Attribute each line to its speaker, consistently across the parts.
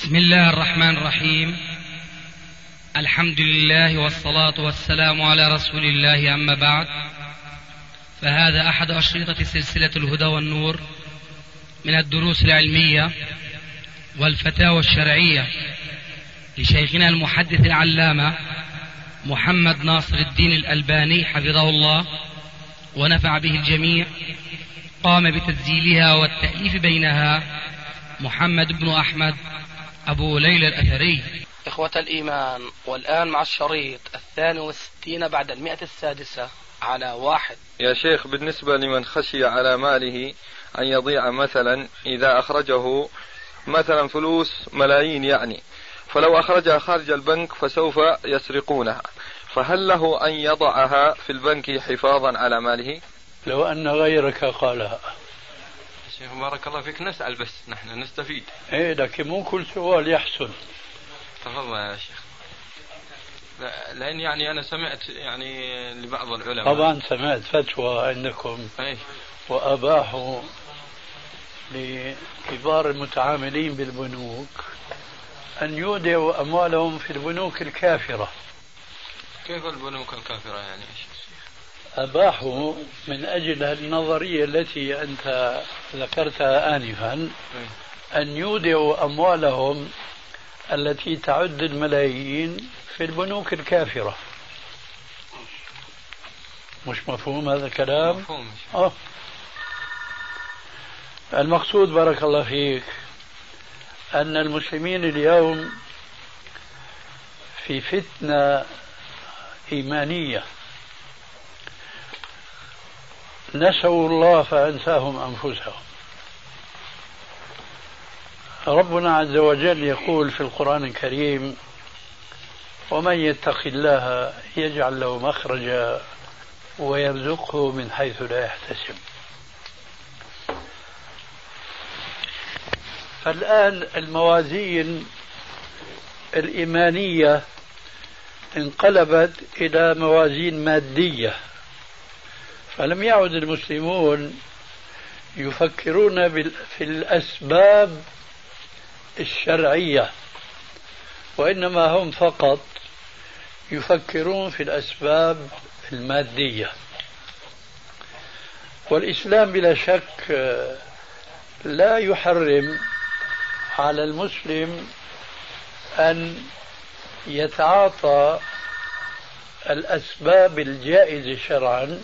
Speaker 1: بسم الله الرحمن الرحيم. الحمد لله والصلاة والسلام على رسول الله، أما بعد، فهذا أحد أشرطة سلسلة الهدى والنور من الدروس العلمية والفتاوى الشرعية لشيخنا المحدث العلامة محمد ناصر الدين الألباني حفظه الله ونفع به الجميع. قام بتسجيلها والتأليف بينها محمد بن أحمد أبو ليلى الأثري.
Speaker 2: إخوة الإيمان، والآن مع الشريط 62 بعد 106 على 1.
Speaker 3: يا شيخ، بالنسبة لمن خشي على ماله أن يضيع، مثلا إذا أخرجه مثلا فلوس ملايين يعني، فلو أخرجها خارج البنك فسوف يسرقونها، فهل له أن يضعها في البنك حفاظا على ماله؟
Speaker 4: لو أن غيرك قالها.
Speaker 3: شيخ بارك الله فيك، نسأل بس نحن نستفيد.
Speaker 4: إيه، لكن مو كل سؤال يحسن.
Speaker 3: تفضل يا شيخ. لأن يعني أنا سمعت يعني لبعض العلماء،
Speaker 4: طبعا سمعت فتوى عندكم وأباحوا لكبار المتعاملين بالبنوك أن يودعوا أموالهم في البنوك الكافرة.
Speaker 3: كيف البنوك الكافرة يعني يا شيخ؟
Speaker 4: أباحوا من أجل النظرية التي أنت ذكرتها آنفا أن يودعوا أموالهم التي تعد الملايين في البنوك الكافرة. مش مفهوم هذا الكلام؟
Speaker 3: مفهوم.
Speaker 4: المقصود بارك الله فيك أن المسلمين اليوم في فتنة إيمانية، نسوا الله فأنساهم أنفسهم. ربنا عز وجل يقول في القرآن الكريم: ومن يتق الله يجعل له مخرجا ويرزقه من حيث لا يحتسب. فالآن الموازين الإيمانية انقلبت إلى موازين مادية، فلم يعد المسلمون يفكرون في الأسباب الشرعية، وإنما هم فقط يفكرون في الأسباب المادية. والإسلام بلا شك لا يحرم على المسلم أن يتعاطى الأسباب الجائزة شرعا،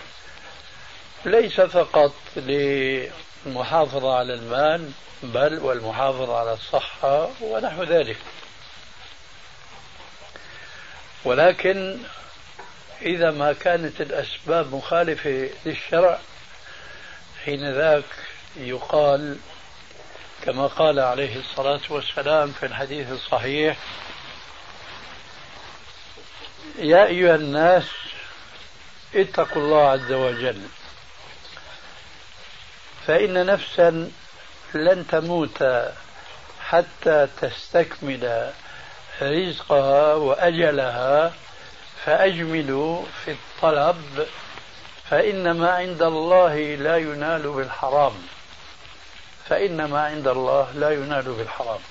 Speaker 4: ليس فقط للمحافظة على المال بل والمحافظة على الصحة ونحو ذلك. ولكن إذا ما كانت الأسباب مخالفة للشرع، حين ذاك يقال كما قال عليه الصلاة والسلام في الحديث الصحيح: يا أيها الناس اتقوا الله عز وجل، فإن نفسا لن تموت حتى تستكمل رزقها وأجلها، فأجملوا في الطلب، فإنما عند الله لا ينال بالحرام. فإنما عند الله لا ينال بالحرام.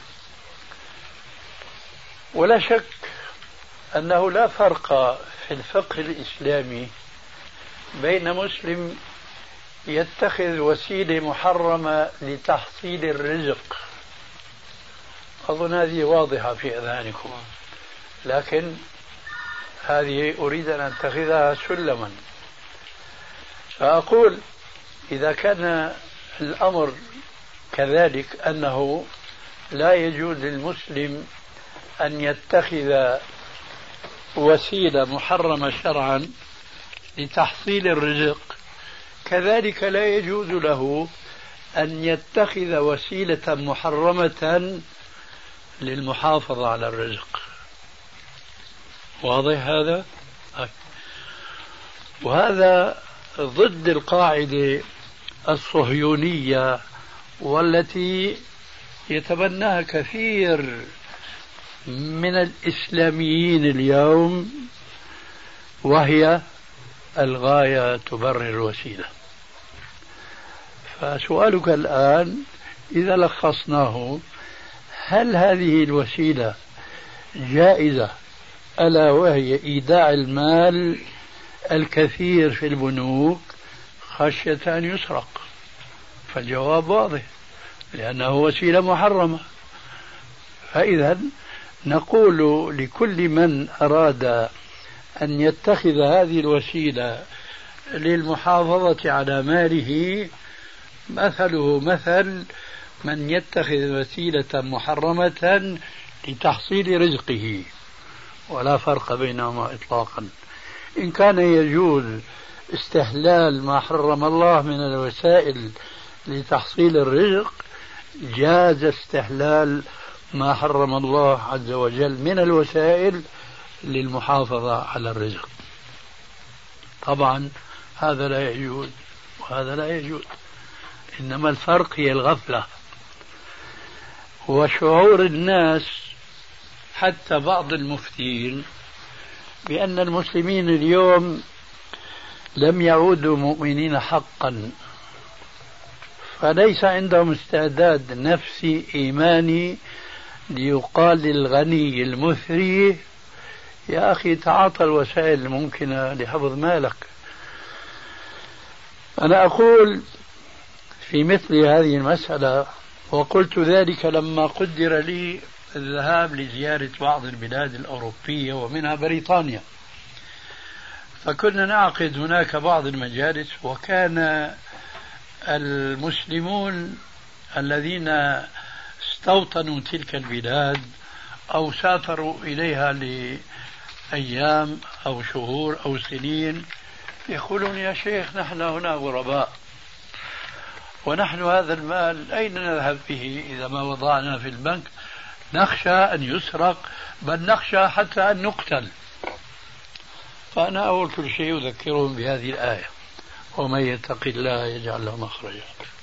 Speaker 4: ولا شك أنه لا فرق في الفقه الإسلامي بين مسلم يتخذ وسيلة محرمة لتحصيل الرزق، أظن هذه واضحة في أذهانكم، لكن هذه أريد أن أتخذها سلما. فأقول إذا كان الأمر كذلك أنه لا يجوز للمسلم أن يتخذ وسيلة محرمة شرعا لتحصيل الرزق، كذلك لا يجوز له أن يتخذ وسيلة محرمة للمحافظة على الرزق. واضح هذا؟ وهذا ضد القاعدة الصهيونية والتي يتبناها كثير من الإسلاميين اليوم، وهي الغاية تبرر الوسيلة. فسؤالك الآن إذا لخصناه: هل هذه الوسيلة جائزة، ألا وهي إيداع المال الكثير في البنوك خشية أن يسرق؟ فالجواب واضح، لأنه وسيلة محرمة. فإذا نقول لكل من أراد أن يتخذ هذه الوسيلة للمحافظة على ماله مثله مثل من يتخذ وسيلة محرمة لتحصيل رزقه، ولا فرق بينهما إطلاقا. إن كان يجوز استحلال ما حرم الله من الوسائل لتحصيل الرزق، جاز استحلال ما حرم الله عز وجل من الوسائل للمحافظة على الرزق. طبعا هذا لا يجوز وهذا لا يجوز، إنما الفرق هي الغفلة وشعور الناس، حتى بعض المفتين، بأن المسلمين اليوم لم يعودوا مؤمنين حقا، فليس عندهم استعداد نفسي إيماني ليقال للغني المثري يا أخي تعاطى الوسائل الممكنة لحفظ مالك. أنا أقول في مثل هذه المسألة، وقلت ذلك لما قدر لي الذهاب لزيارة بعض البلاد الأوروبية ومنها بريطانيا، فكنا نعقد هناك بعض المجالس، وكان المسلمون الذين استوطنوا تلك البلاد أو سافروا إليها لأيام أو شهور أو سنين يقولون يا شيخ نحن هنا غرباء، ونحن هذا المال أين نذهب به إذا ما وضعنا في البنك؟ نخشى أن يسرق، بل نخشى حتى أن نقتل. فأنا أول كل شيء أذكرهم بهذه الآية: ومن يتق الله يجعل له مخرجا.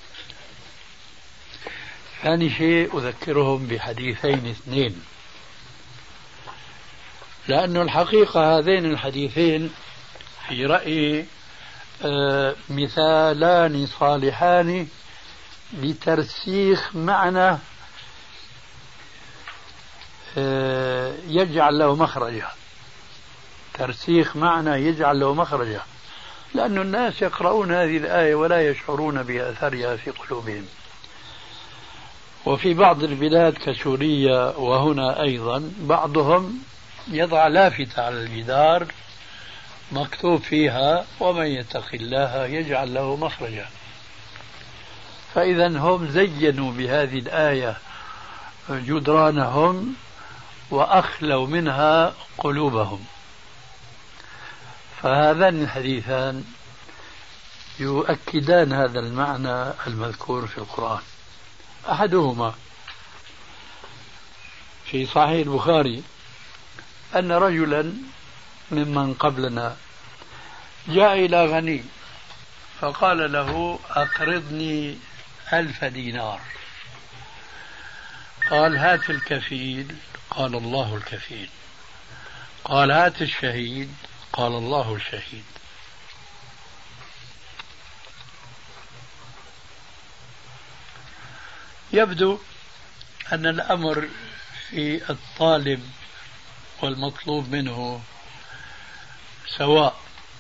Speaker 4: ثاني شيء أذكرهم بحديثين اثنين، لأن الحقيقة هذين الحديثين في رأيي مثالان صالحان لترسيخ معنى يجعل له مخرجا، ترسيخ معنى يجعل له مخرجا، لأن الناس يقرؤون هذه الآية ولا يشعرون بأثرها في قلوبهم. وفي بعض البلاد كسوريا وهنا أيضا بعضهم يضع لافتة على الجدار مكتوب فيها ومن يتق الله يجعل له مخرجا. فإذا هم زينوا بهذه الآية جدرانهم وأخلوا منها قلوبهم. فهذان الحديثان يؤكدان هذا المعنى المذكور في القرآن. أحدهما في صحيح البخاري أن رجلا ممن قبلنا جاء إلى غني فقال له أقرضني 1000 دينار. قال هات الكفيل، قال الله الكفيل. قال هات الشهيد، قال الله الشهيد. يبدو أن الأمر في الطالب والمطلوب منه سواء،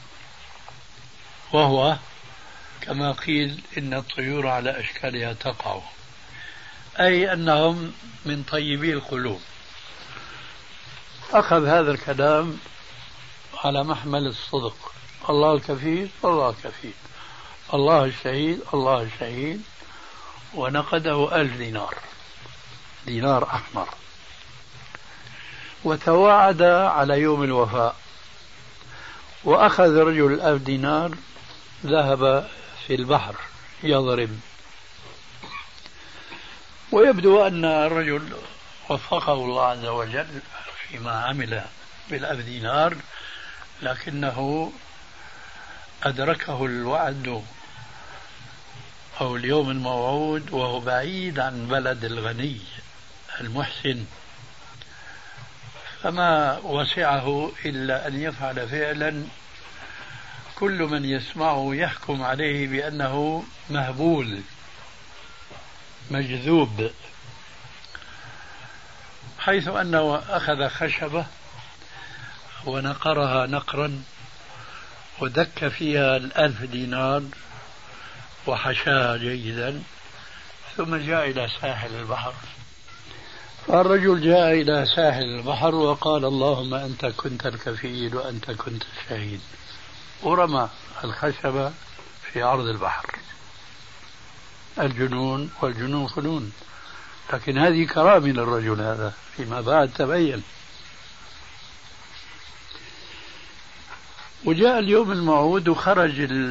Speaker 4: وهو كما قيل إن الطيور على أشكالها تقع، أي أنهم من طيبي القلوب. أخذ هذا الكلام على محمل الصدق: الله الكفيل الله الكفيل، الله الشهيد الله الشهيد، ونقده 1000 دينار، دينار أحمر، وتواعد على يوم الوفاء. وأخذ رجل 1000 دينار ذهب في البحر يضرب. ويبدو أن الرجل وفقه الله عز وجل فيما عمل بال1000 دينار، لكنه أدركه الوعد أو اليوم الموعود وهو بعيد عن بلد الغني المحسن، فما وسعه إلا أن يفعل فعلا كل من يسمعه يحكم عليه بأنه مهبول مجذوب. حيث أنه أخذ خشبة ونقرها نقرا ودك فيها 1000 دينار وحشاها جيدا، ثم جاء إلى ساحل البحر. فالرجل جاء إلى ساحل البحر وقال اللهم أنت كنت الكفيل وأنت كنت الشهيد، ورمى الخشبة في عرض البحر. الجنون والجنون فنون، لكن هذه كرامة للرجل هذا فيما بعد تبين. وجاء اليوم الموعود وخرج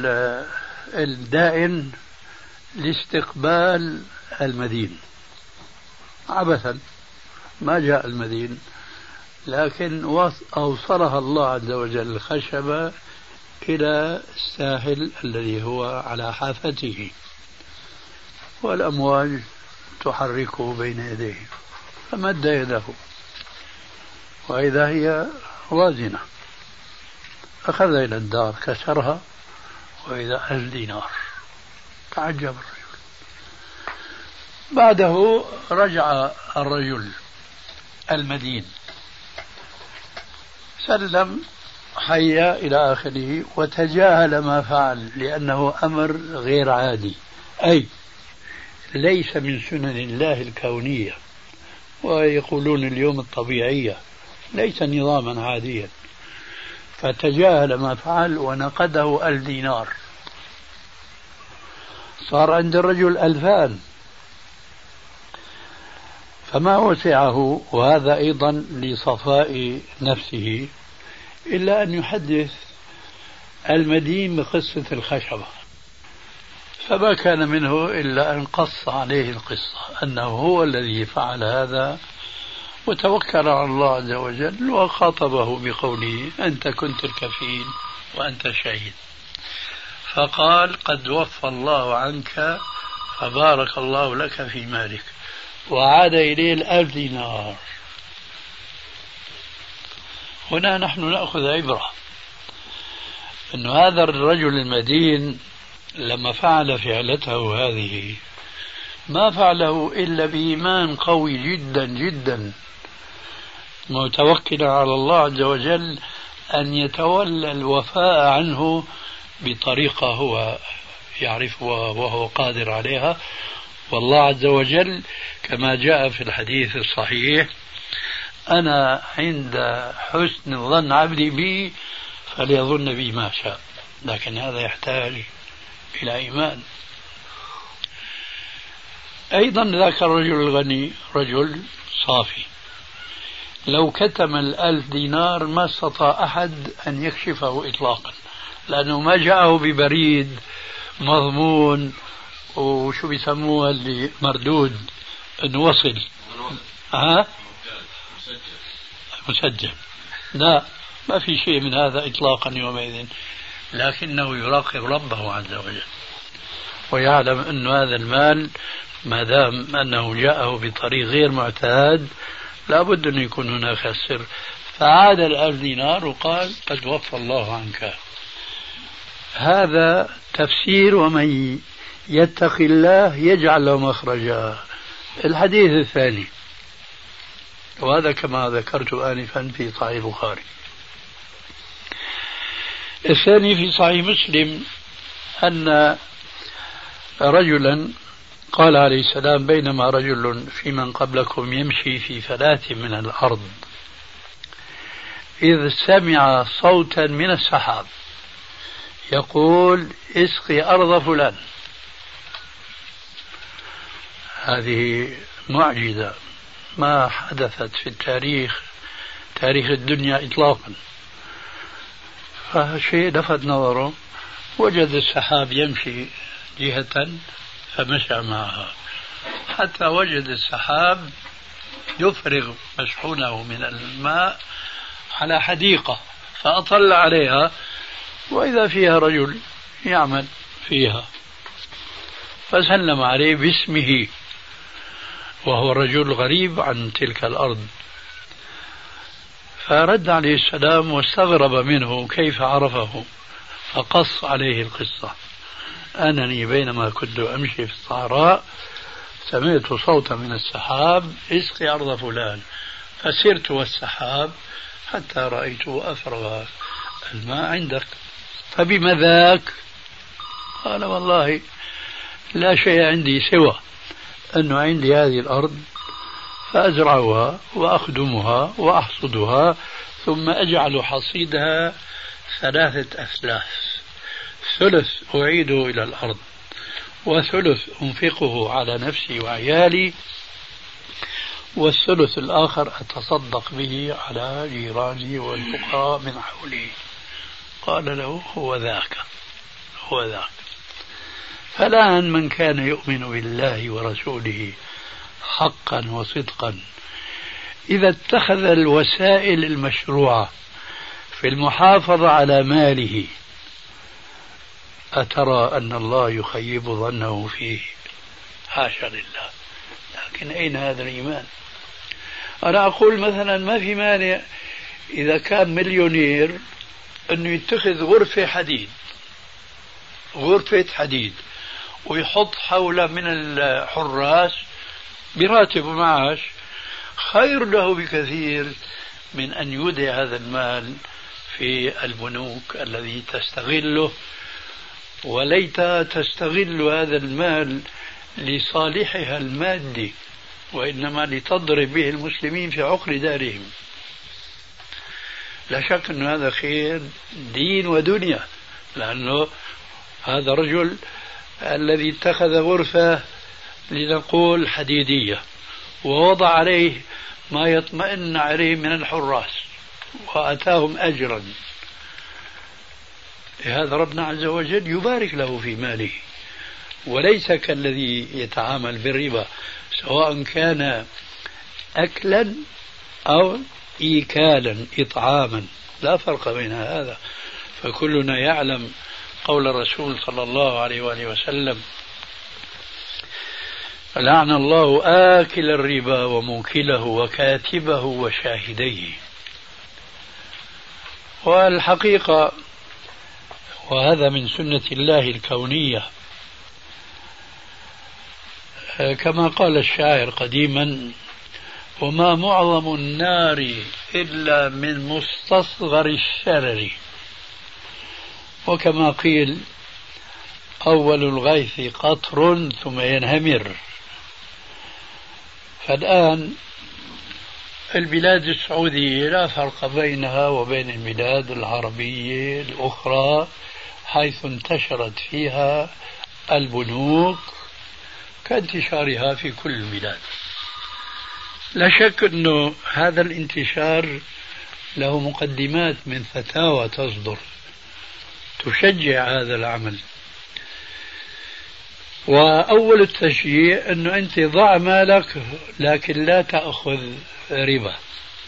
Speaker 4: الدائن لاستقبال المدين عبثا، ما جاء المدين، لكن أوصلها الله عز وجل الخشبة إلى الساحل الذي هو على حافته، والأمواج تحركه بين يديه، فمد يده وإذا هي وازنة، أخذ إلى الدار كسرها وإذا 1000 دينار. تعجب الرجل. بعده رجع الرجل المدين، سلم حيا إلى آخره وتجاهل ما فعل، لأنه أمر غير عادي، أي ليس من سنن الله الكونية، ويقولون اليوم الطبيعية، ليس نظاما عاديا. فتجاهل ما فعل ونقده 1000 دينار، صار عند الرجل 2000، فما وسعه، وهذا أيضا لصفاء نفسه، إلا أن يحدث المدين بقصة الخشبة، فما كان منه إلا أن قص عليه القصة أنه هو الذي فعل هذا، وتوكل على الله عز وجل وخاطبه بقوله أنت كنت الكفيل وأنت الشهيد. فقال قد وفى الله عنك فبارك الله لك في مالك، وعاد إليه 1000 دينار. هنا نحن نأخذ عبرة أن هذا الرجل المدين لما فعل فعلته هذه ما فعله إلا بإيمان قوي جدا جدا، متوكلا على الله عز وجل أن يتولى الوفاء عنه بطريقة هو يعرفها وهو قادر عليها. والله عز وجل كما جاء في الحديث الصحيح أنا عند حسن ظن عبدي بي فليظن بي ما شاء، لكن هذا يحتاج إلى إيمان. أيضا ذاك الرجل الغني رجل صافي، لو كتم 1000 دينار ما استطاع أحد أن يكشفه إطلاقا، لأنه ما جاءه ببريد مضمون وشو بيسموها اللي مردود أنه وصل مسجل، لا، ما في شيء من هذا إطلاقا يومئذ، لكنه يراقب ربه عز وجل ويعلم أن هذا المال ما دام أنه جاءه بطريق غير معتاد لابد أن يكون هناك السر. فعاد 1000 دينار وقال قد وفى الله عنك. هذا تفسير ومن يتق الله يجعل له مخرجا. الحديث الثاني، وهذا كما ذكرت آنفا في صحيح البخاري. الثاني في صحيح مسلم أن رجلا قال عليه السلام بينما رجل في من قبلكم يمشي في فلاة من الأرض إذ سمع صوتا من السحاب يقول اسقي أرض فلان. هذه معجزة ما حدثت في تاريخ الدنيا إطلاقا. فشيء لفت نظره، وجد السحاب يمشي جهة فمشى معها حتى وجد السحاب يفرغ مشحونه من الماء على حديقة، فأطل عليها وإذا فيها رجل يعمل فيها، فسلم عليه باسمه وهو رجل غريب عن تلك الأرض، فرد عليه السلام واستغرب منه كيف عرفه، فقص عليه القصة: أنني بينما كنت أمشي في الصحراء سمعت صوتا من السحاب اسقي أرض فلان، فسرت والسحاب حتى رأيته أفرغ الماء عندك، فبما ذاك؟ قال والله لا شيء عندي سوى أنه عندي هذه الأرض فأزرعها وأخدمها وأحصدها ثم أجعل حصيدها 3 أثلاث، ثلث أعيده إلى الأرض وثلث أنفقه على نفسي وعيالي والثلث الآخر أتصدق به على جيراني والفقراء من حولي. قال له هو ذاك. فالآن من كان يؤمن بالله ورسوله حقا وصدقا إذا اتخذ الوسائل المشروعة في المحافظة على ماله، أترى أن الله يخيب ظنه فيه؟ حاشا لله. لكن أين هذا الإيمان؟ أنا أقول مثلا ما في مانع إذا كان مليونير أنه يتخذ غرفة حديد ويحط حوله من الحراس براتب ومعاش، خير له بكثير من أن يودع هذا المال في البنوك الذي تستغله، وليت تستغل هذا المال لصالحها المادي وإنما لتضرب به المسلمين في عقر دارهم. لا شك أن هذا خير دين ودنيا، لأنه هذا رجل الذي اتخذ غرفة لنقول حديدية ووضع عليه ما يطمئن عليه من الحراس وأتاهم أجرا، هذا ربنا عز وجل يبارك له في ماله، وليس كالذي يتعامل بالربا سواء كان أكلا أو إيكالا إطعاما، لا فرق بين هذا. فكلنا يعلم قول الرسول صلى الله عليه وآله وسلم: لعن الله آكل الربا وموكله وكاتبه وشاهديه. والحقيقة وهذا من سنة الله الكونية، كما قال الشاعر قديما: وما معظم النار إلا من مستصغر الشرر، وكما قيل: أول الغيث قطر ثم ينهمر. فالآن البلاد السعودية لا فرق بينها وبين البلاد العربية الأخرى حيث انتشرت فيها البنوك كانتشارها في كل البلاد. لا شك أنه هذا الانتشار له مقدمات من فتاوى تصدر تشجع هذا العمل. وأول التشجيع أنه أنت ضع مالك لكن لا تأخذ ربا،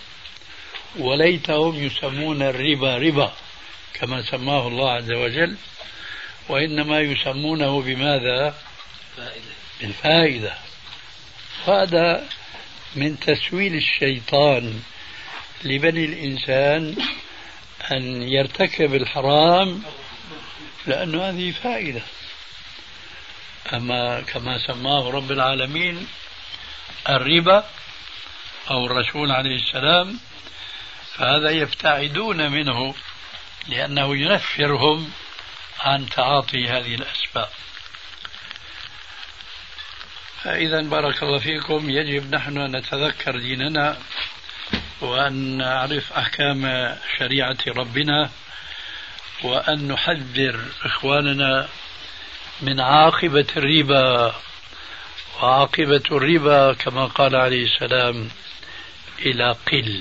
Speaker 4: وليتهم يسمون الربا ربا كما سماه الله عز وجل، وإنما يسمونه بماذا؟ الفائدة. هذا من تسويل الشيطان لبني الإنسان أن يرتكب الحرام لأن هذه فائدة. أما كما سماه رب العالمين الربا أو الرسول عليه السلام، فهذا يبتعدون منه لأنه ينفرهم عن تعاطي هذه الأسباب. فإذا بارك الله فيكم، يجب نحن أن نتذكر ديننا وأن نعرف أحكام شريعة ربنا، وأن نحذر إخواننا من عاقبة الربا. وعاقبة الربا كما قال عليه السلام: إلى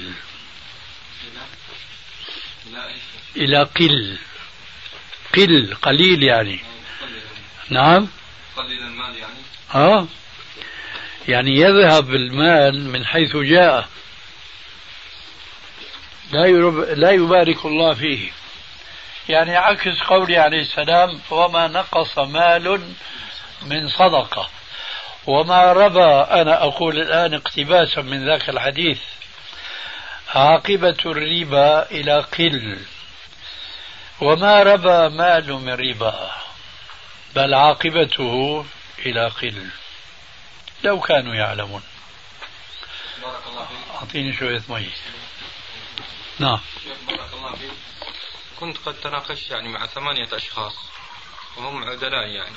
Speaker 4: قليل يعني. نعم، قليل المال يعني. يعني يذهب المال من حيث جاء، لا يبارك الله فيه. يعني عكس قوله عليه السلام: وما نقص مال من صدقة وما ربى. أنا أقول الآن اقتباسا من ذاك الحديث: عاقبة الربا إلى قل، وما ربى مال من ربا، بل عاقبته إلى قل، لو كانوا يعلمون. أعطيني شوية مي. نعم.
Speaker 3: بارك الله فيك. كنت قد تناقشت يعني مع 8 أشخاص وهم عدلاء يعني،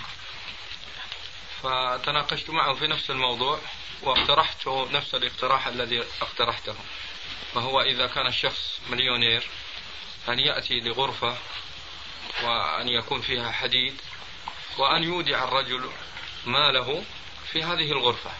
Speaker 3: فتناقشت معه في نفس الموضوع واقترحت نفس الاقتراح الذي اقترحته، فهو إذا كان الشخص مليونير أن يأتي لغرفة وأن يكون فيها حديد وأن يودع الرجل ماله في هذه الغرفة،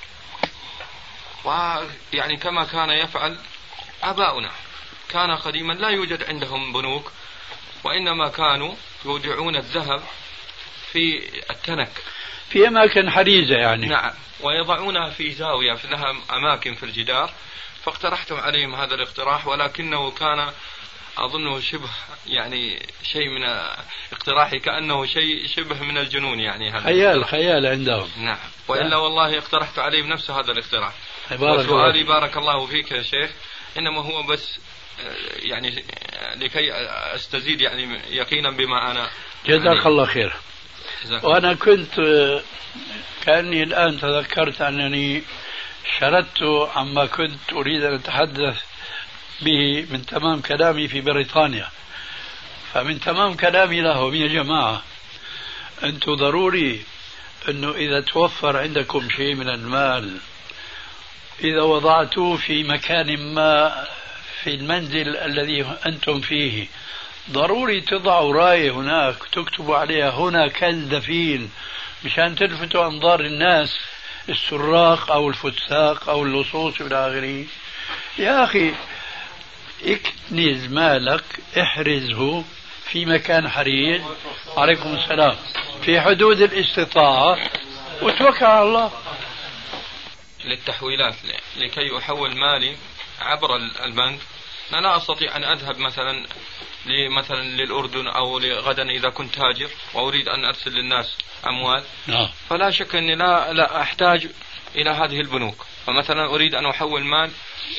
Speaker 3: ويعني كما كان يفعل آباؤنا. كان قديما لا يوجد عندهم بنوك، وإنما كانوا يودعون الذهب في التنك
Speaker 4: في أماكن حريزة يعني.
Speaker 3: نعم، ويضعونها في زاوية لها أماكن في الجدار. فاقترحت عليهم هذا الاقتراح، ولكنه كان أظنه شبه يعني شيء من اقتراحي كأنه شيء شبه من الجنون يعني. هذا
Speaker 4: خيال عندهم.
Speaker 3: نعم، وإلا والله اقترحت عليهم نفس هذا الاقتراح.
Speaker 4: وسؤالي
Speaker 3: بارك الله فيك يا شيخ إنما هو بس يعني لكي أستزيد يعني يقينا بما أنا.
Speaker 4: جزاك الله خير. وأنا كنت كأني الآن تذكرت أنني شردت عما كنت أريد أن أتحدث به من تمام كلامي في بريطانيا. فمن تمام كلامي لهم يا جماعة أنتم ضروري أنه إذا توفر عندكم شيء من المال إذا وضعتوه في مكان ما في المنزل الذي أنتم فيه ضروري تضعوا راية هناك تكتبوا عليها هنا كنز دفين مشان تلفتوا أنظار الناس السراق أو الفساق أو اللصوص إلى آخره. يا أخي اكنز مالك احرزه في مكان حريز عليكم السلام في حدود الاستطاعة وتوكل على الله.
Speaker 3: للتحويلات لكي أحول مالي عبر البنك أنا لا أستطيع أن أذهب مثلا للأردن أو غدا إذا كنت تاجر وأريد أن أرسل للناس أموال. فلا شك أني لا أحتاج إلى هذه البنوك. فمثلا أريد أن أحول مال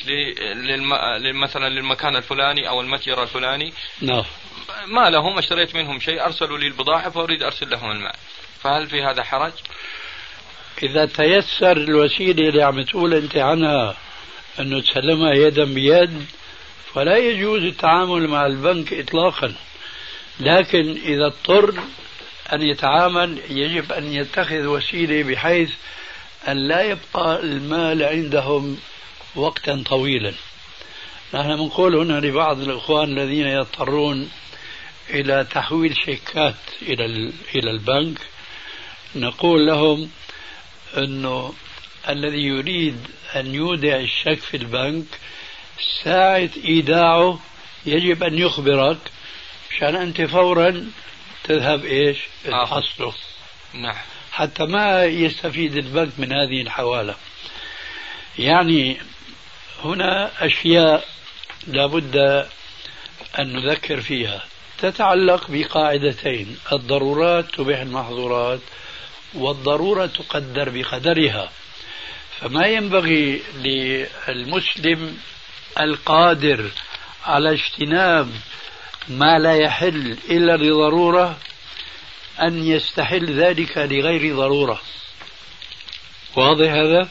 Speaker 3: مثلا للمكان الفلاني أو المتجر الفلاني. ما لهم اشتريت منهم شيء أرسلوا لي البضاعة فأريد أرسل لهم المال، فهل في هذا حرج؟
Speaker 4: إذا تيسر الوسيلة اللي عم تقول أنت عنها أنه تسلمها يدا بيد فلا يجوز التعامل مع البنك إطلاقا. لكن إذا اضطر أن يتعامل يجب أن يتخذ وسيلة بحيث أن لا يبقى المال عندهم وقتا طويلا. نحن نقول هنا لبعض الإخوان الذين يضطرون إلى تحويل شيكات إلى البنك نقول لهم أنه الذي يريد أن يودع الشيك في البنك ساعة إيداعه يجب أن يخبرك مشان أنت فورا تذهب تحصله.
Speaker 3: نعم.
Speaker 4: حتى ما يستفيد البنك من هذه الحوالة. يعني هنا أشياء لابد أن نذكر فيها تتعلق بقاعدتين: الضرورات تبيح المحظورات والضرورة تقدر بقدرها. فما ينبغي للمسلم القادر على اجتناب ما لا يحل إلا لضرورة أن يستحل ذلك لغير ضرورة. واضح هذا؟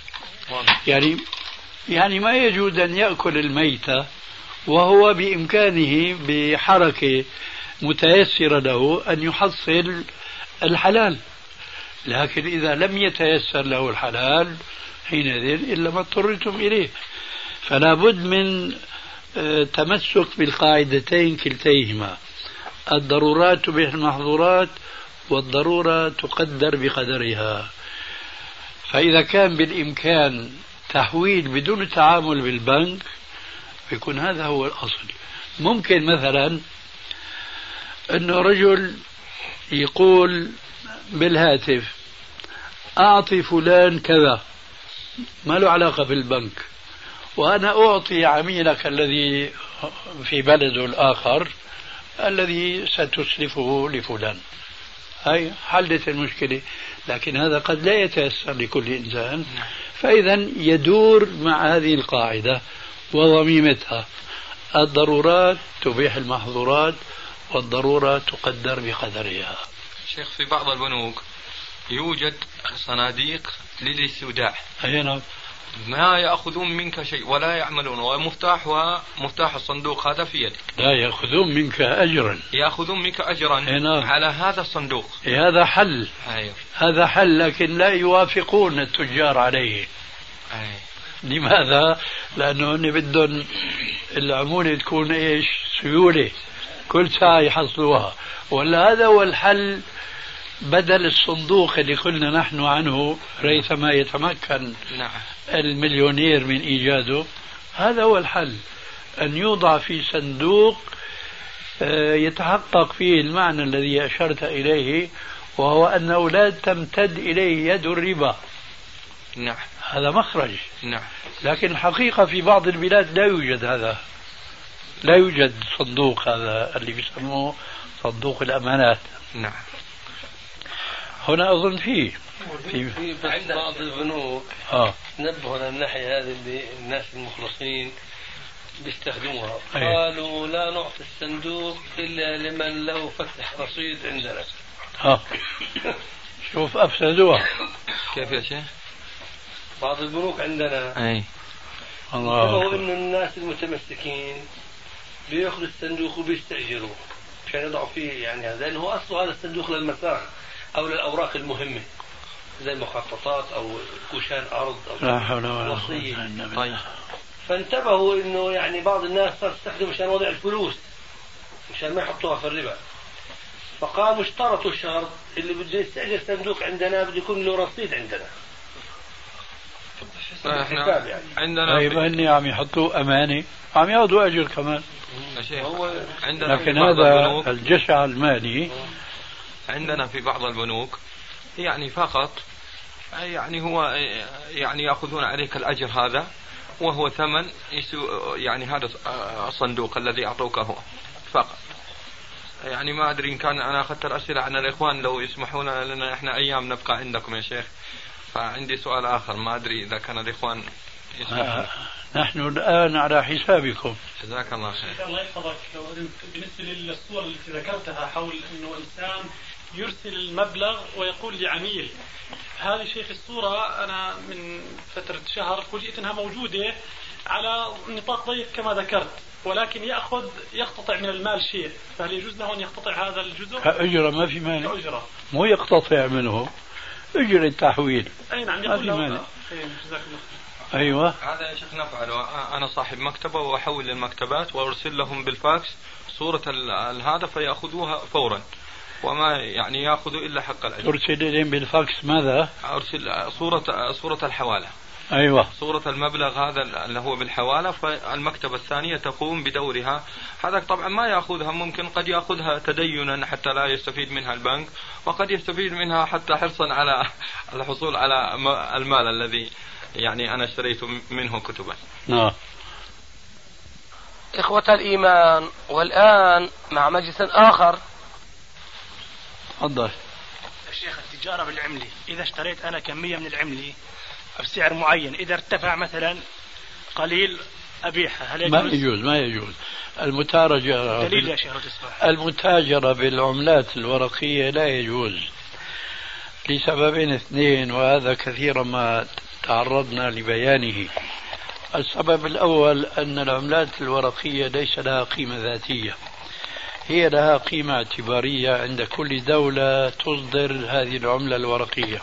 Speaker 4: يعني ما يجوز أن يأكل الميتة وهو بإمكانه بحركة متيسرة له أن يحصل الحلال، لكن إذا لم يتيسر له الحلال حينئذ إلا ما اضطررتم إليه. فلا بد من تمسك بالقاعدتين كلتيهما: الضرورات تبيح المحظورات والضرورة تقدر بقدرها. فإذا كان بالإمكان تحويل بدون التعامل بالبنك يكون هذا هو الأصل. ممكن مثلا أنه رجل يقول بالهاتف أعطي فلان كذا ما له علاقة بالبنك، وأنا أعطي عميلك الذي في بلده الآخر الذي ستسلفه لفلان. هاي حلت المشكلة. لكن هذا قد لا يتيسر لكل إنسان، فإذا يدور مع هذه القاعدة وضميمتها: الضرورات تبيح المحظورات والضرورة تقدر بقدرها.
Speaker 3: شيخ، في بعض البنوك يوجد صناديق للاستوداع.
Speaker 4: أي نعم.
Speaker 3: ما يأخذون منك شيء ولا يعملون، ومفتاح الصندوق هذا في يدك.
Speaker 4: لا يأخذون منك أجرا.
Speaker 3: يأخذون منك أجرا على هذا الصندوق.
Speaker 4: هذا حل.
Speaker 3: أيوه.
Speaker 4: هذا حل، لكن لا يوافقون التجار عليه.
Speaker 3: أيوه.
Speaker 4: لماذا؟ لأنه هن بدهم العمولة تكون إيش؟ سيولة، كل ساعة يحصلوها. ولا هذا هو الحل بدل الصندوق اللي قلنا نحن عنه ريثما يتمكن المليونير من إيجاده. هذا هو الحل، أن يوضع في صندوق يتحقق فيه المعنى الذي أشرت إليه، وهو أنه لا تمتد إليه يد الربا.
Speaker 3: نعم.
Speaker 4: هذا مخرج.
Speaker 3: نعم.
Speaker 4: لكن الحقيقة في بعض البلاد لا يوجد هذا، لا يوجد صندوق هذا اللي بيسموه صندوق الأمانات.
Speaker 3: نعم.
Speaker 4: هنا أظن فيه
Speaker 5: عند بعض البنوك نبهوا للناحية هذه اللي الناس المخلصين بيستخدموها. قالوا لا نعطي الصندوق إلا لمن له فتح رصيد عندنا.
Speaker 4: شوف أفسدوها.
Speaker 3: كيف يا شيخ؟
Speaker 5: بعض البنوك عندنا
Speaker 3: أي
Speaker 5: الله إنه الناس المتمسكين بيأخذوا الصندوق وبيستأجروا عشان يضعوا فيه يعني هذا، لأنه أصله هذا الصندوق للمساع أو للأوراق المهمة زي المخططات أو كوشان أرض أو وصية.
Speaker 3: طيب.
Speaker 5: فانتبهوا إنه يعني بعض الناس صار تستخدم عشان وضع الفلوس عشان ما يحطوها في الربا، فقاموا اشترطوا الشرط اللي بده يستأجر صندوق عندنا بده يكون له رصيد عندنا.
Speaker 3: احنا يعني عندنا
Speaker 4: اني عم يحطوا امانه عم ياخذوا اجر كمان.
Speaker 3: عندنا
Speaker 4: لكن هذا الجشع المالي
Speaker 3: عندنا في بعض البنوك يعني فقط يعني هو يعني ياخذون عليك الاجر هذا وهو ثمن يعني هذا الصندوق الذي اعطوك هو فقط. يعني ما ادري ان كان انا اخذت الاسئله عن الاخوان لو يسمحون لنا احنا ايام نبقى عندكم يا شيخ. فعندي سؤال آخر ما أدري إذا كان الإخوان يسمحون.
Speaker 4: نحن الآن على حسابكم.
Speaker 3: جزاك الله خير.
Speaker 6: الله يحفظك. بالنسبة للصورة التي ذكرتها حول أنه إنسان يرسل المبلغ ويقول لعميل، هذه شيخ الصورة أنا من فترة شهر فوجئت أنها موجودة على نطاق ضيق كما ذكرت، ولكن يقتطع من المال شيء، فهل يجوز له أن يقتطع هذا الجزء؟
Speaker 4: كأجرة ما في مانع. كأجرة مو يقتطع منه، أجر التحويل.
Speaker 6: أي نعم يقول له.
Speaker 4: أيوة.
Speaker 3: هذا يا شيخ نفعله. أنا صاحب مكتبة وأحول للمكتبات وأرسل لهم بالفاكس صورة هذا فيأخذوها فورا وما يعني يأخذوا إلا حق الأجر.
Speaker 4: ترسل لهم بالفاكس ماذا؟
Speaker 3: أرسل صورة الحوالة.
Speaker 4: أيوة.
Speaker 3: صورة المبلغ هذا اللي هو بالحوالة، فالمكتبة الثانية تقوم بدورها. هذا طبعا ما يأخذها، ممكن قد يأخذها تدينا حتى لا يستفيد منها البنك، وقد يستفيد منها حتى حرصا على الحصول على المال الذي يعني أنا اشتريت منه كتبا.
Speaker 4: نعم.
Speaker 2: إخوة الإيمان، والآن مع مجلس آخر.
Speaker 4: تفضل.
Speaker 6: الشيخ التجارة بالعملة، إذا اشتريت أنا كمية من العملة بسعر معين، إذا ارتفع مثلا قليل أبيعها، هل يجوز؟
Speaker 4: ما يجوز. المتاجرة
Speaker 6: دليل يا شيخ
Speaker 4: المتاجرة بالعملات الورقية لا يجوز لسببين اثنين، وهذا كثيرا ما تعرضنا لبيانه. السبب الأول أن العملات الورقية ليس لها قيمة ذاتية، هي لها قيمة اعتبارية عند كل دولة تصدر هذه العملة الورقية،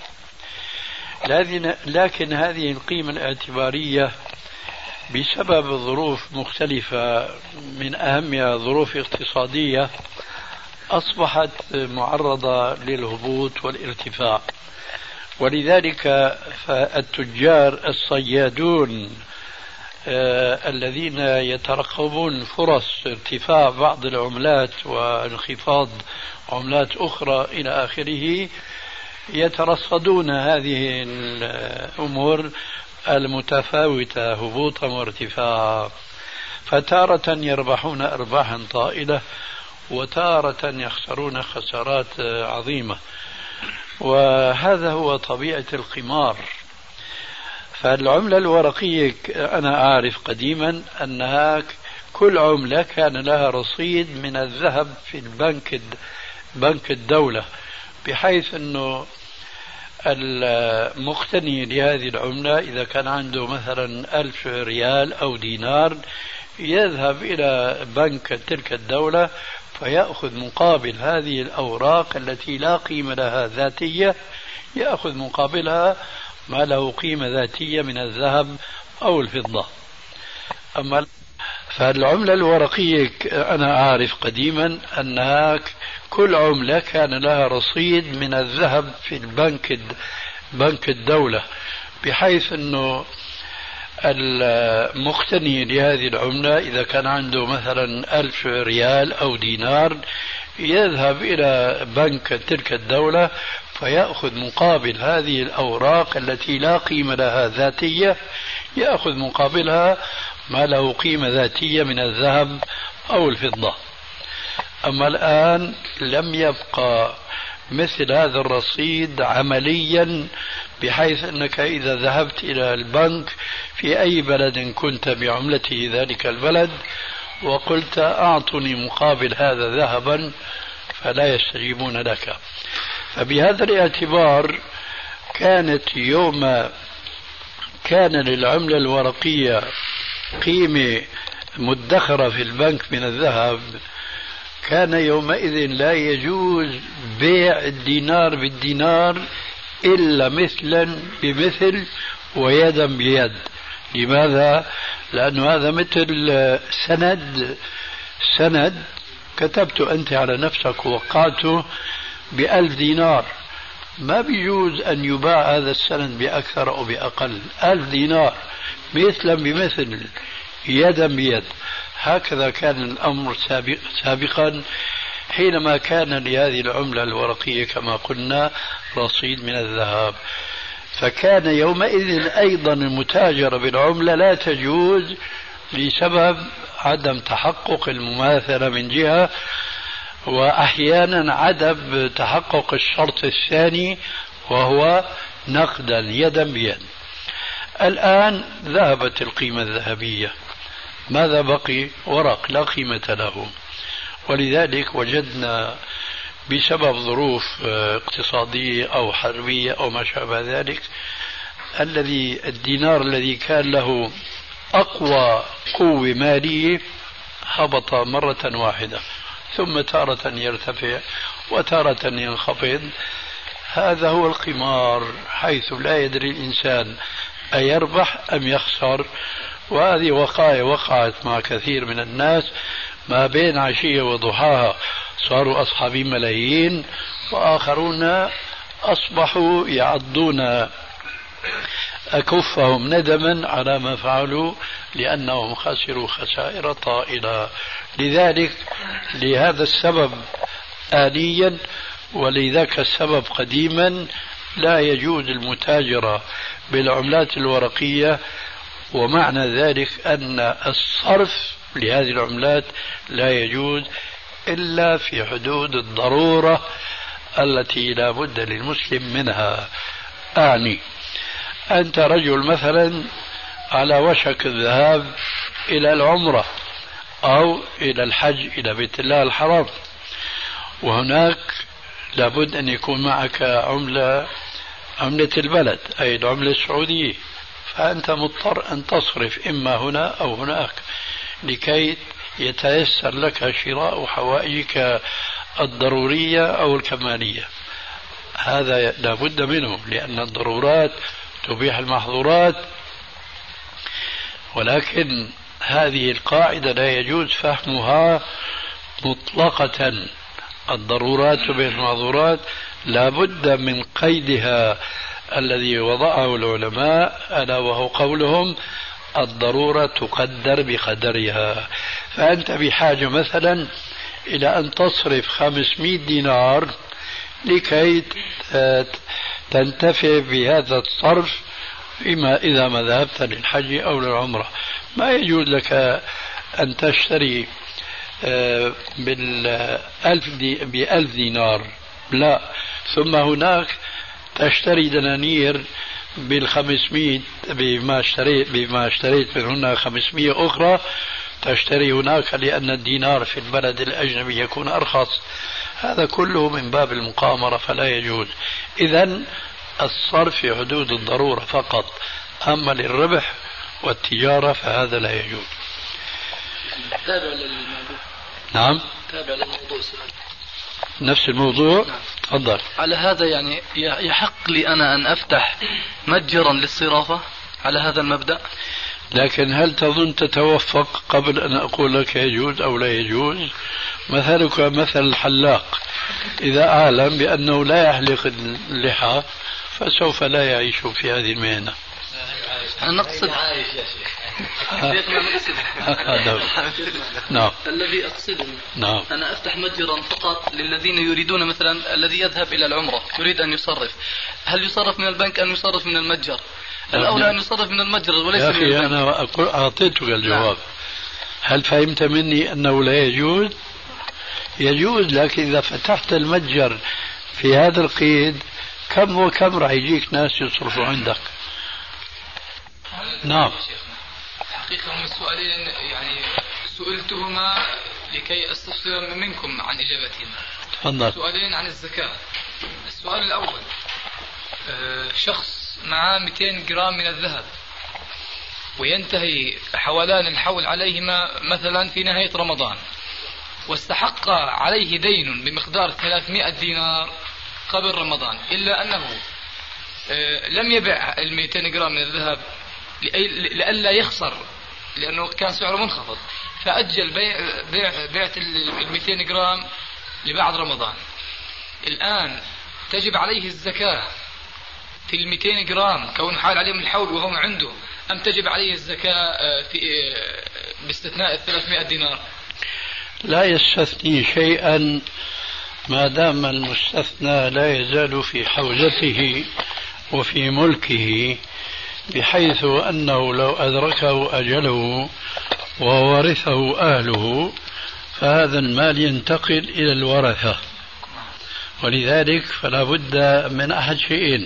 Speaker 4: لكن هذه القيمة الاعتبارية بسبب ظروف مختلفة من أهمها ظروف اقتصادية أصبحت معرضة للهبوط والارتفاع. ولذلك فالتجار الصيادون الذين يترقبون فرص ارتفاع بعض العملات وانخفاض عملات أخرى إلى آخره يترصدون هذه الأمور المتفاوتة هبوطا وارتفاعا، فتارة يربحون أرباحا طائلة وتارة يخسرون خسارات عظيمة، وهذا هو طبيعة القمار. فالعملة الورقية أنا أعرف قديما أنها كل عملة كان لها رصيد من الذهب في بنك الدولة، بحيث أنه المقتني لهذه العملة إذا كان عنده مثلا 1000 ريال أو دينار يذهب إلى بنك تلك الدولة فيأخذ مقابل هذه الأوراق التي لا قيمة لها ذاتية، يأخذ مقابلها ما له قيمة ذاتية من الذهب أو الفضة. أما فالعملة الورقية أنا أعرف قديما أنها كل عملة كان لها رصيد من الذهب في بنك الدولة، بحيث أنه المقتني لهذه العملة إذا كان عنده مثلا 1000 ريال أو دينار يذهب إلى بنك تلك الدولة فيأخذ مقابل هذه الأوراق التي لا قيمة لها ذاتية، يأخذ مقابلها ما له قيمة ذاتية من الذهب أو الفضة. أما الآن لم يبقى مثل هذا الرصيد عمليا، بحيث أنك إذا ذهبت إلى البنك في أي بلد كنت بعملته ذلك البلد وقلت أعطني مقابل هذا ذهبا فلا يستجيبون لك. فبهذا الاعتبار كانت يوم كان للعملة الورقية قيمة مدخرة في البنك من الذهب، كان يومئذ لا يجوز بيع الدينار بالدينار إلا مثلا بمثل ويدا بيد. لماذا؟ لأن هذا مثل سند كتبت أنت على نفسك ووقعته ب1000 دينار، ما بيجوز أن يباع هذا السند بأكثر أو بأقل. 1000 دينار مثلا بمثل يدا بيد. هكذا كان الأمر سابقا حينما كان لهذه العملة الورقية كما قلنا رصيد من الذهب. فكان يومئذ أيضا المتاجرة بالعملة لا تجوز بسبب عدم تحقق المماثلة من جهة، وأحيانا عدم تحقق الشرط الثاني وهو نقدا يدا بيد. الآن ذهبت القيمة الذهبية، ماذا بقي؟ ورق لا قيمة له. ولذلك وجدنا بسبب ظروف اقتصادية أو حربية أو ما شابه ذلك الدينار الذي كان له أقوى قوة مالية هبط مرة واحدة، ثم تارة يرتفع وتارة ينخفض. هذا هو القمار، حيث لا يدري الإنسان أيربح أم يخسر. وهذه وقائع وقعت مع كثير من الناس، ما بين عشية وضحاها صاروا أصحابي ملايين، وآخرون أصبحوا يعضون أكفهم ندما على ما فعلوا لأنهم خسروا خسائر طائلة. لذلك لهذا السبب آليا ولذاك السبب قديما لا يجوز المتاجرة بالعملات الورقية، ومعنى ذلك أن الصرف لهذه العملات لا يجوز إلا في حدود الضرورة التي لا بد للمسلم منها. أعني أنت رجل مثلا على وشك الذهاب إلى العمرة أو إلى الحج إلى بيت الله الحرام، وهناك لابد أن يكون معك عملة البلد أي العملة السعودية، فأنت مضطر أن تصرف إما هنا أو هناك لكي يتيسر لك شراء حوائجك الضرورية أو الكمالية. هذا لابد منه لأن الضرورات تبيح المحظورات، ولكن هذه القاعدة لا يجوز فهمها مطلقة. الضرورات تبيح المحظورات لابد من قيدها الذي وضعه العلماء، ألا وهو قولهم الضرورة تقدر بقدرها. فأنت بحاجة مثلا إلى أن تصرف 500 دينار لكي تنتفع بهذا الصرف إذا ما ذهبت للحج أو للعمرة. ما يجوز لك أن تشتري ب1000 دينار، لا، ثم هناك تشتري دنانير بال500 بما اشتريت من هنا 500 أخرى تشتري هناك، لأن الدينار في البلد الأجنبي يكون أرخص. هذا كله من باب المقامرة فلا يجوز. إذن الصرف في حدود الضرورة فقط، أما للربح والتجارة فهذا لا يجوز.
Speaker 2: تابع للموضوع.
Speaker 4: نعم
Speaker 2: تابع للموضوع سؤال.
Speaker 4: نفس الموضوع.
Speaker 2: نعم.
Speaker 4: تفضل.
Speaker 2: على هذا يعني يحق لي أنا أن أفتح متجرا للصرافة على هذا المبدأ؟
Speaker 4: لكن هل تظن تتوفق قبل أن أقول لك يجوز أو لا يجوز؟ مثلك مثل الحلاق، إذا أعلم بأنه لا يحلق اللحى فسوف لا يعيش في هذه المهنة.
Speaker 2: أنا نقصد
Speaker 4: نعم.
Speaker 2: الذي أقصده
Speaker 4: نعم.
Speaker 2: أنا أفتح متجرا فقط للذين يريدون، مثلا الذي يذهب إلى العمرة يريد أن يصرف، هل يصرف من البنك أم يصرف من المتجر؟ الأولى أن يصرف من المتجر وليس من البنك.
Speaker 4: يا أخي أنا أعطيتك الجواب. هل فهمت مني أنه لا يجوز؟ يجوز، لكن إذا فتحت المتجر في هذا القيد كم وكم راح يجيك ناس يصرفوا عندك. نعم.
Speaker 7: حقيقة هم السؤالين يعني سئلتهما لكي أستفسر منكم عن إجابتهما.
Speaker 4: تفضل.
Speaker 7: سؤالين عن الزكاة. السؤال الأول، شخص معه 200 جرام من الذهب وينتهي حولان الحول عليهما مثلا في نهاية رمضان، واستحق عليه دين بمقدار 300 دينار قبل رمضان، إلا أنه لم يبع 200 جرام من الذهب لئلا يخسر لأنه كان سعره منخفض، فأجل بيعة 200 جرام لبعد رمضان. الآن تجب عليه الزكاة في 200 جرام كون حال عليهم الحول وهو عنده، أم تجب عليه الزكاة في باستثناء 300 دينار؟
Speaker 4: لا يستثني شيئا ما دام المستثنى لا يزال في حوزته وفي ملكه، بحيث أنه لو أدركه أجله وورثه أهله فهذا المال ينتقل إلى الورثة. ولذلك فلا بد من أحد شيئين: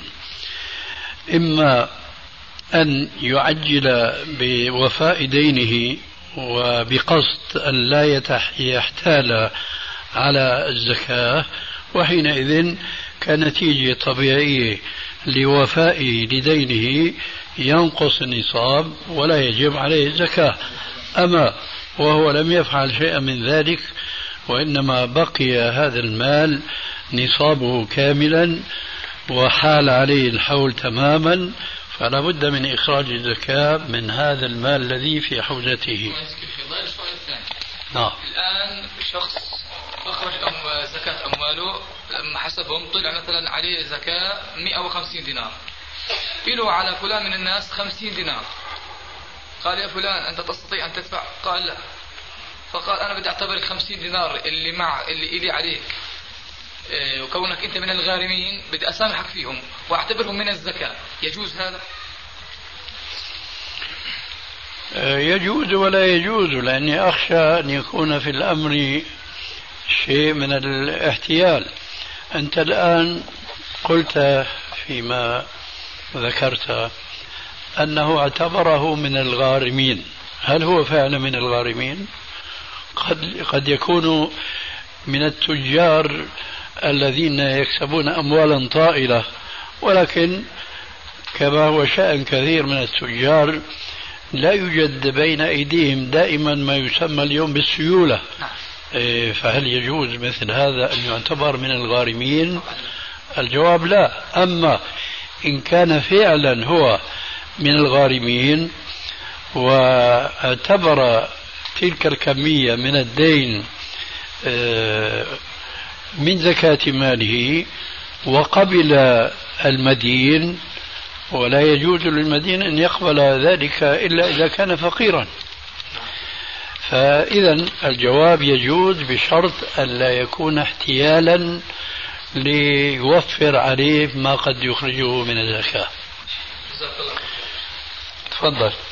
Speaker 4: إما أن يعجل بوفاء دينه وبقصد أن لا يحتال على الزكاة، وحينئذ كنتيجة طبيعية لوفائه لدينه ينقص النصاب ولا يجب عليه الزكاة. أما وهو لم يفعل شيئا من ذلك وإنما بقي هذا المال نصابه كاملا وحال عليه الحول تماما، فلا بد من إخراج الزكاة من هذا المال الذي في حوزته.
Speaker 7: نعم. الآن شخص أخرج زكاة أمواله لما حسبهم طلع مثلا عليه زكاة 150 دينار، له على فلان من الناس 50 دينار، قال يا فلان أنت تستطيع أن تدفع؟ قال لا، فقال أنا بدي أعتبر 50 دينار اللي إلي عليك وكونك أنت من الغارمين بدي أسامحك فيهم وأعتبرهم من الزكاة، يجوز هذا؟
Speaker 4: يجوز ولا يجوز، لأني أخشى أن يكون في الأمر شيء من الاحتيال. أنت الآن قلت فيما ذكرت أنه اعتبره من الغارمين، هل هو فعلا من الغارمين؟ قد يكون من التجار الذين يكسبون أموالا طائلة، ولكن كما هو شأن كثير من التجار لا يوجد بين أيديهم دائما ما يسمى اليوم بالسيولة. فهل يجوز مثل هذا أن يعتبر من الغارمين؟ الجواب لا. أما إن كان فعلا هو من الغارمين واعتبر تلك الكمية من الدين من زكاة ماله وقبل المدين، ولا يجوز للمدين أن يقبل ذلك إلا إذا كان فقيرا، فإذا الجواب يجوز بشرط أن لا يكون احتيالا ليوفر عليه ما قد يخرجه من الزكاة. تفضل.